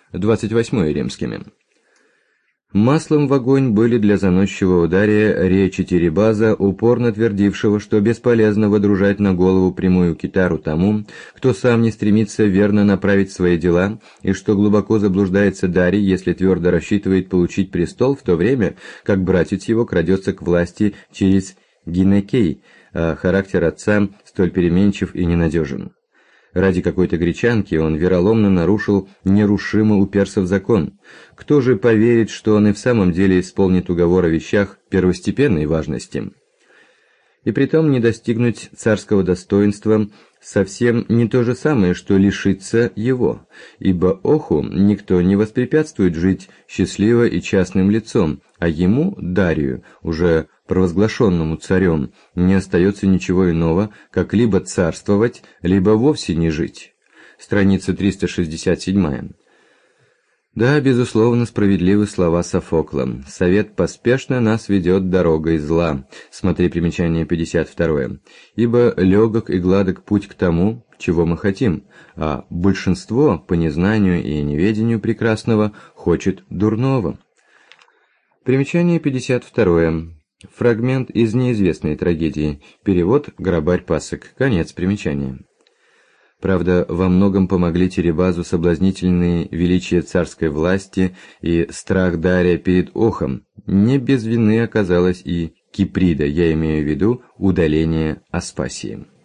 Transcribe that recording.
28 римскими. Маслом в огонь были для заносчивого Дария речи Теребаза, упорно твердившего, что бесполезно водружать на голову прямую китару тому, кто сам не стремится верно направить свои дела, и что глубоко заблуждается Дарий, если твердо рассчитывает получить престол, в то время как братец его крадется к власти через Гинекей, а характер отца столь переменчив и ненадежен. Ради какой-то гречанки он вероломно нарушил нерушимый у персов закон. Кто же поверит, что он и в самом деле исполнит уговор о вещах первостепенной важности? И притом не достигнуть царского достоинства совсем не то же самое, что лишиться его, ибо Оху никто не воспрепятствует жить счастливо и частным лицом, а ему, Дарию, уже провозглашенному царем, не остается ничего иного, как либо царствовать, либо вовсе не жить. Страница 367. Да, безусловно, справедливы слова Софокла. Совет поспешно нас ведет дорогой зла. Смотри примечание 52. Ибо легок и гладок путь к тому, чего мы хотим, а большинство, по незнанию и неведению прекрасного, хочет дурного. Примечание 52. Фрагмент из неизвестной трагедии. Перевод Грабарь Пасек. Конец примечания. Правда, во многом помогли Теребазу соблазнительные величия царской власти и страх Дария перед Охом. Не без вины оказалась и Киприда, я имею в виду удаление Аспасии.